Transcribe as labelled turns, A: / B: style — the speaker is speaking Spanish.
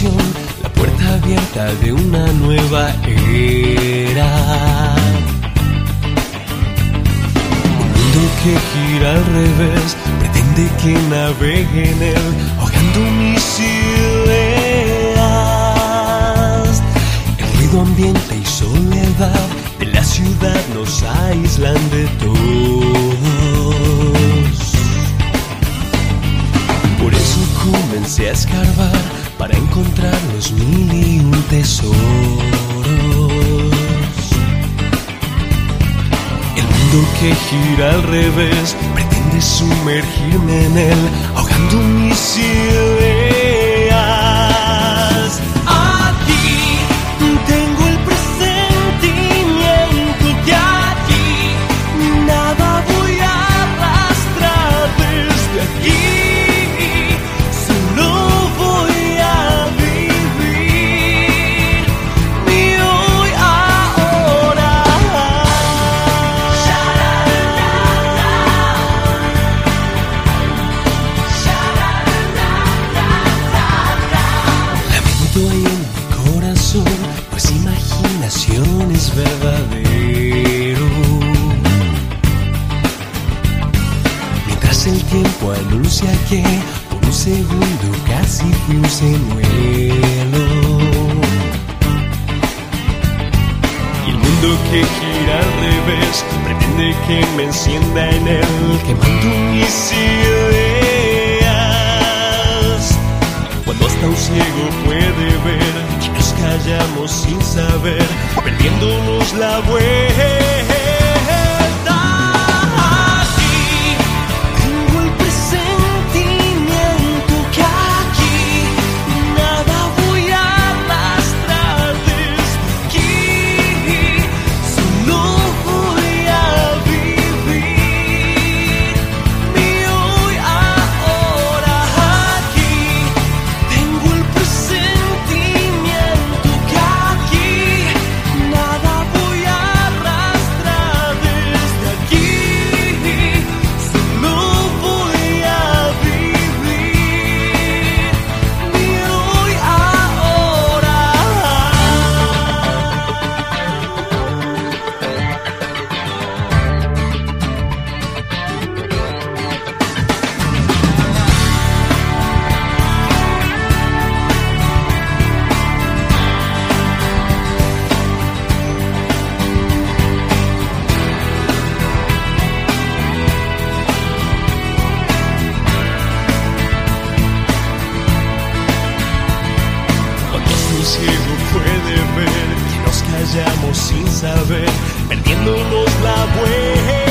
A: ilusión, la puerta abierta de una nueva era. Un mundo que gira al revés, pretende que navegue en él, ahogando mis ideas. El ruido ambiente y soledad de la ciudad nos aíslan de todos. Por eso comencé a escarbar para encontrar los 1001 tesoros. El mundo que gira al revés pretende sumergirme en él, ahogando mis ideas. Aquí tengo el presentimiento que aquí nada voy a arrastrar desde aquí. Pues imaginación es verdadero. Mientras el tiempo anuncia que por un segundo casi fui un señuelo. Y el mundo que gira al revés pretende que me encienda en él, quemando mis ideas. Cuando hasta un ciego puede ver, nos callamos sin saber, perdiéndonos la vuelta. Aquí tengo el presentimiento que aquí nada voy a arrastrar desde aquí. Solo voy a vivir mi hoy ahora. Aquí tengo el presentimiento que aquí nada voy a arrastrar desde aquí. Solo voy a vivir mi hoy ahora. Cuando un ciego puede ver que nos callamos sin saber, perdiéndonos la vuelta.